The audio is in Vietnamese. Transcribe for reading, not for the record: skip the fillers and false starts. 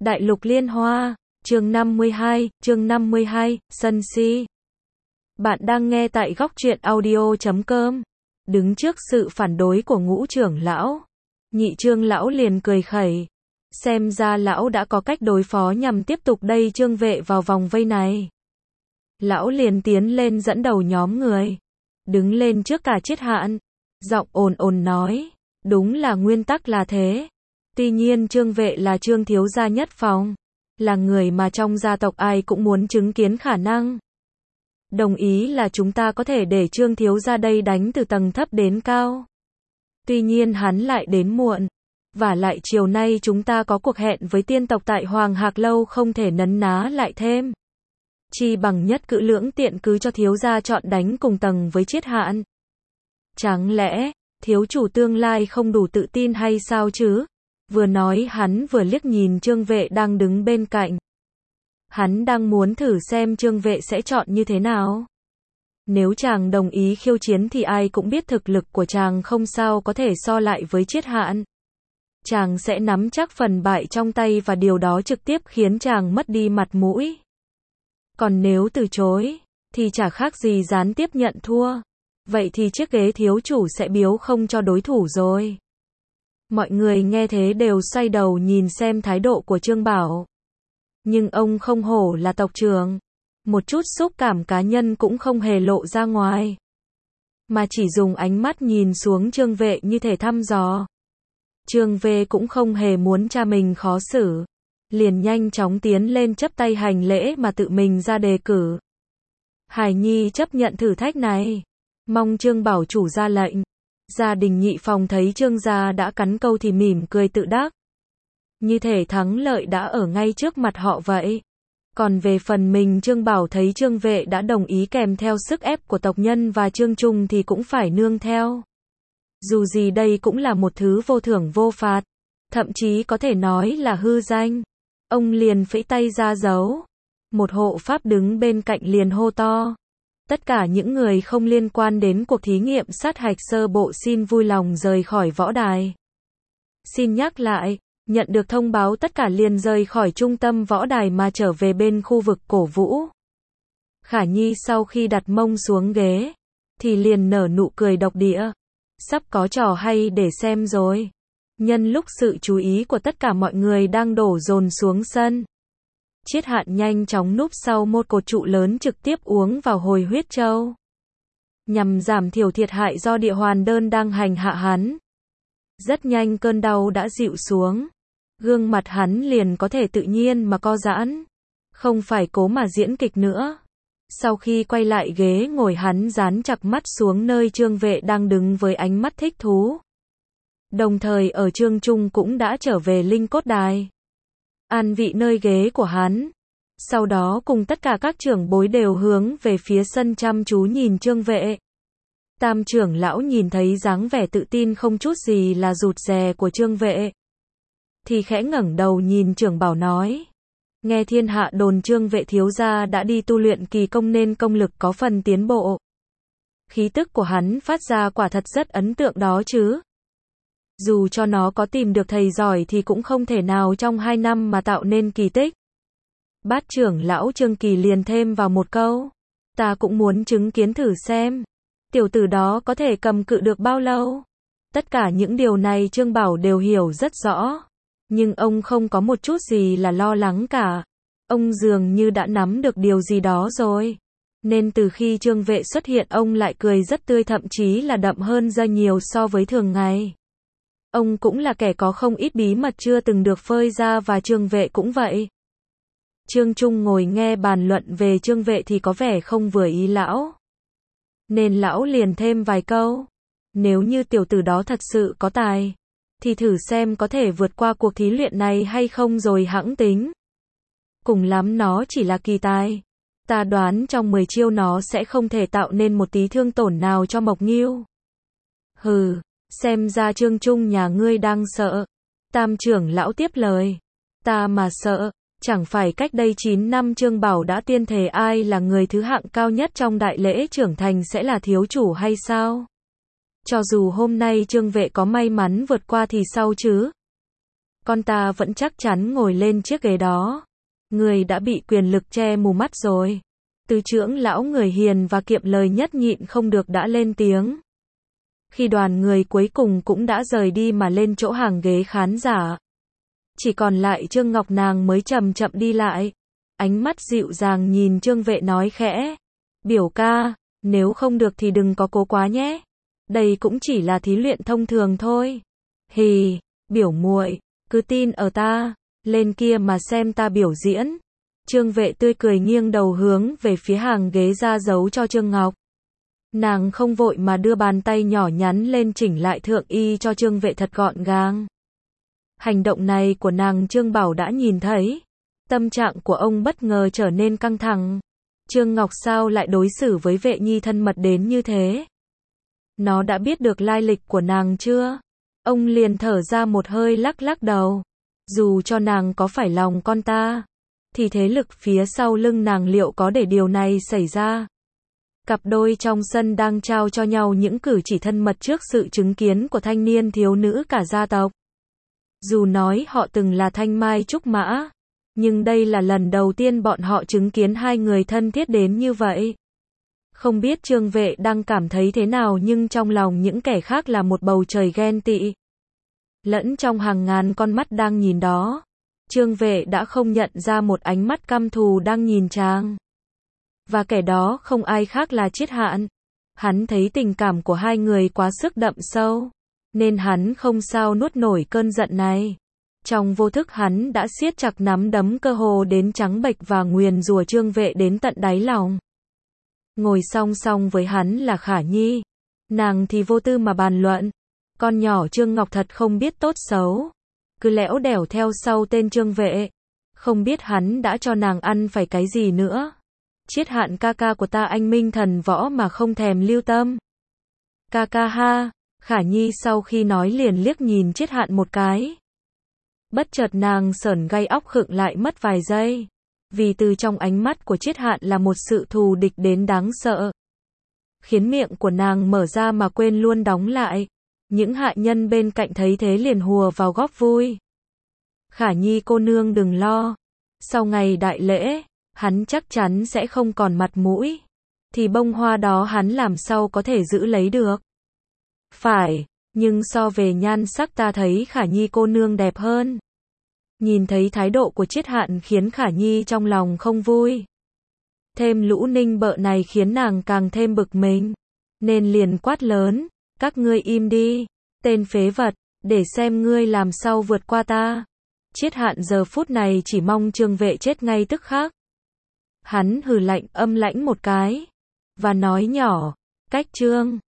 Đại lục liên hoa, chương 52, sân si. Bạn đang nghe tại góc truyện audio.com. Đứng trước sự phản đối của Ngũ trưởng lão, Nhị Trương lão liền cười khẩy. Xem ra lão đã có cách đối phó nhằm tiếp tục đẩy Trương Vệ vào vòng vây này. Lão liền tiến lên dẫn đầu nhóm người, đứng lên trước cả Triết Hạn, giọng ồn ồn nói, đúng là nguyên tắc là thế. Tuy nhiên Trương Vệ là Trương thiếu gia nhất phòng, là người mà trong gia tộc ai cũng muốn chứng kiến khả năng. Đồng ý là chúng ta có thể để Trương thiếu gia đây đánh từ tầng thấp đến cao. Tuy nhiên hắn lại đến muộn. Vả lại chiều nay chúng ta có cuộc hẹn với tiên tộc tại Hoàng Hạc Lâu, không thể nấn ná lại thêm. Chi bằng nhất cử lưỡng tiện cứ cho thiếu gia chọn đánh cùng tầng với Triết Hạn. Chẳng lẽ, thiếu chủ tương lai không đủ tự tin hay sao chứ? Vừa nói hắn vừa liếc nhìn Trương Vệ đang đứng bên cạnh. Hắn đang muốn thử xem Trương Vệ sẽ chọn như thế nào. Nếu chàng đồng ý khiêu chiến thì ai cũng biết thực lực của chàng không sao có thể so lại với Triết Hạn. Chàng sẽ nắm chắc phần bại trong tay và điều đó trực tiếp khiến chàng mất đi mặt mũi. Còn nếu từ chối, thì chả khác gì gián tiếp nhận thua. Vậy thì chiếc ghế thiếu chủ sẽ biếu không cho đối thủ rồi. Mọi người nghe thế đều xoay đầu nhìn xem thái độ của Trương Bảo. Nhưng ông không hổ là tộc trưởng. Một chút xúc cảm cá nhân cũng không hề lộ ra ngoài. Mà chỉ dùng ánh mắt nhìn xuống Trương Vệ như thể thăm dò. Trương Vệ cũng không hề muốn cha mình khó xử. Liền nhanh chóng tiến lên chắp tay hành lễ mà tự mình ra đề cử. Hải Nhi chấp nhận thử thách này. Mong Trương Bảo chủ ra lệnh. Gia đình Nhị phòng thấy Trương gia đã cắn câu thì mỉm cười tự đắc. Như thể thắng lợi đã ở ngay trước mặt họ vậy. Còn về phần mình Trương Bảo thấy Trương Vệ đã đồng ý kèm theo sức ép của tộc nhân và Trương Trung thì cũng phải nương theo. Dù gì đây cũng là một thứ vô thưởng vô phạt. Thậm chí có thể nói là hư danh. Ông liền phẩy tay ra dấu. Một hộ pháp đứng bên cạnh liền hô to. Tất cả những người không liên quan đến cuộc thí nghiệm sát hạch sơ bộ xin vui lòng rời khỏi võ đài. Xin nhắc lại, nhận được thông báo tất cả liền rời khỏi trung tâm võ đài mà trở về bên khu vực cổ vũ. Khả Nhi sau khi đặt mông xuống ghế, thì liền nở nụ cười độc địa. Sắp có trò hay để xem rồi. Nhân lúc sự chú ý của tất cả mọi người đang đổ dồn xuống sân, Triết Hạn nhanh chóng núp sau một cột trụ lớn trực tiếp uống vào hồi huyết châu. Nhằm giảm thiểu thiệt hại do địa hoàn đơn đang hành hạ hắn. Rất nhanh cơn đau đã dịu xuống. Gương mặt hắn liền có thể tự nhiên mà co giãn. Không phải cố mà diễn kịch nữa. Sau khi quay lại ghế ngồi hắn dán chặt mắt xuống nơi Trương Vệ đang đứng với ánh mắt thích thú. Đồng thời ở Trương Trung cũng đã trở về linh cốt đài. An vị nơi ghế của hắn. Sau đó cùng tất cả các trưởng bối đều hướng về phía sân chăm chú nhìn Trương Vệ. Tam trưởng lão nhìn thấy dáng vẻ tự tin không chút gì là rụt rè của Trương Vệ, thì khẽ ngẩng đầu nhìn trưởng bảo nói. Nghe thiên hạ đồn Trương Vệ thiếu gia đã đi tu luyện kỳ công nên công lực có phần tiến bộ. Khí tức của hắn phát ra quả thật rất ấn tượng đó chứ. Dù cho nó có tìm được thầy giỏi thì cũng không thể nào trong 2 năm mà tạo nên kỳ tích. Bát trưởng lão Trương Kỳ liền thêm vào một câu. Ta cũng muốn chứng kiến thử xem. Tiểu tử đó có thể cầm cự được bao lâu. Tất cả những điều này Trương Bảo đều hiểu rất rõ. Nhưng ông không có một chút gì là lo lắng cả. Ông dường như đã nắm được điều gì đó rồi. Nên từ khi Trương Vệ xuất hiện ông lại cười rất tươi, thậm chí là đậm hơn ra nhiều so với thường ngày. Ông cũng là kẻ có không ít bí mật chưa từng được phơi ra và Trương Vệ cũng vậy. Trương Trung ngồi nghe bàn luận về Trương Vệ thì có vẻ không vừa ý lão. Nên lão liền thêm vài câu. Nếu như tiểu tử đó thật sự có tài, thì thử xem có thể vượt qua cuộc thí luyện này hay không rồi hẵng tính. Cùng lắm nó chỉ là kỳ tài. Ta đoán trong 10 chiêu nó sẽ không thể tạo nên một tí thương tổn nào cho Mộc Nghiêu. Hừ. Xem ra Trương Trung nhà ngươi đang sợ. Tam trưởng lão tiếp lời. Ta mà sợ, chẳng phải cách đây 9 năm Trương Bảo đã tuyên thề ai là người thứ hạng cao nhất trong đại lễ trưởng thành sẽ là thiếu chủ hay sao? Cho dù hôm nay Trương Vệ có may mắn vượt qua thì sao chứ? con ta vẫn chắc chắn ngồi lên chiếc ghế đó. Người đã bị quyền lực che mù mắt rồi. Tứ trưởng lão người hiền và kiệm lời nhất nhịn không được đã lên tiếng. Khi đoàn người cuối cùng cũng đã rời đi mà lên chỗ hàng ghế khán giả. Chỉ còn lại Trương Ngọc nàng mới chậm chậm đi lại. Ánh mắt dịu dàng nhìn Trương Vệ nói khẽ. Biểu ca, nếu không được thì đừng có cố quá nhé. Đây cũng chỉ là thí luyện thông thường thôi. Hì, biểu muội, cứ tin ở ta, lên kia mà xem ta biểu diễn. Trương Vệ tươi cười nghiêng đầu hướng về phía hàng ghế ra dấu cho Trương Ngọc. Nàng không vội mà đưa bàn tay nhỏ nhắn lên chỉnh lại thượng y cho Trương Vệ thật gọn gàng. Hành động này của nàng Trương Bảo đã nhìn thấy. Tâm trạng của ông bất ngờ trở nên căng thẳng. Trương Ngọc sao lại đối xử với Vệ Nhi thân mật đến như thế? Nó đã biết được lai lịch của nàng chưa? Ông liền thở ra một hơi lắc lắc đầu. Dù cho nàng có phải lòng con ta, thì thế lực phía sau lưng nàng liệu có để điều này xảy ra? Cặp đôi trong sân đang trao cho nhau những cử chỉ thân mật trước sự chứng kiến của thanh niên thiếu nữ cả gia tộc. Dù nói họ từng là thanh mai trúc mã, nhưng đây là lần đầu tiên bọn họ chứng kiến hai người thân thiết đến như vậy. Không biết Trương Vệ đang cảm thấy thế nào nhưng trong lòng những kẻ khác là một bầu trời ghen tị. Lẫn trong hàng ngàn con mắt đang nhìn đó, Trương Vệ đã không nhận ra một ánh mắt căm thù đang nhìn chàng. Và kẻ đó không ai khác là Triết Hạn. Hắn thấy tình cảm của hai người quá sức đậm sâu, nên hắn không sao nuốt nổi cơn giận này. Trong vô thức hắn đã siết chặt nắm đấm cơ hồ đến trắng bệch và nguyền rủa Trương Vệ đến tận đáy lòng. Ngồi song song với hắn là Khả Nhi. Nàng thì vô tư mà bàn luận. Con nhỏ Trương Ngọc thật không biết tốt xấu, cứ lẽo đẻo theo sau tên Trương Vệ. Không biết hắn đã cho nàng ăn phải cái gì nữa. Triết Hạn ca ca của ta anh minh thần võ mà không thèm lưu tâm. Ca ca ha, Khả Nhi sau khi nói liền liếc nhìn Triết Hạn một cái. Bất chợt nàng sởn gai óc khựng lại mất vài giây. Vì từ trong ánh mắt của Triết Hạn là một sự thù địch đến đáng sợ. Khiến miệng của nàng mở ra mà quên luôn đóng lại. Những hạ nhân bên cạnh thấy thế liền hùa vào góp vui. Khả Nhi cô nương đừng lo. Sau ngày đại lễ, hắn chắc chắn sẽ không còn mặt mũi. Thì bông hoa đó hắn làm sao có thể giữ lấy được. Phải, nhưng so về nhan sắc ta thấy Khả Nhi cô nương đẹp hơn. Nhìn thấy thái độ của Triết Hạn khiến Khả Nhi trong lòng không vui. Thêm lũ ninh bợ này khiến nàng càng thêm bực mình. Nên liền quát lớn, các ngươi im đi, tên phế vật, để xem ngươi làm sao vượt qua ta. Triết Hạn giờ phút này chỉ mong Trương Vệ chết ngay tức khắc. Hắn hừ lạnh âm lãnh một cái, và nói nhỏ, cách Trương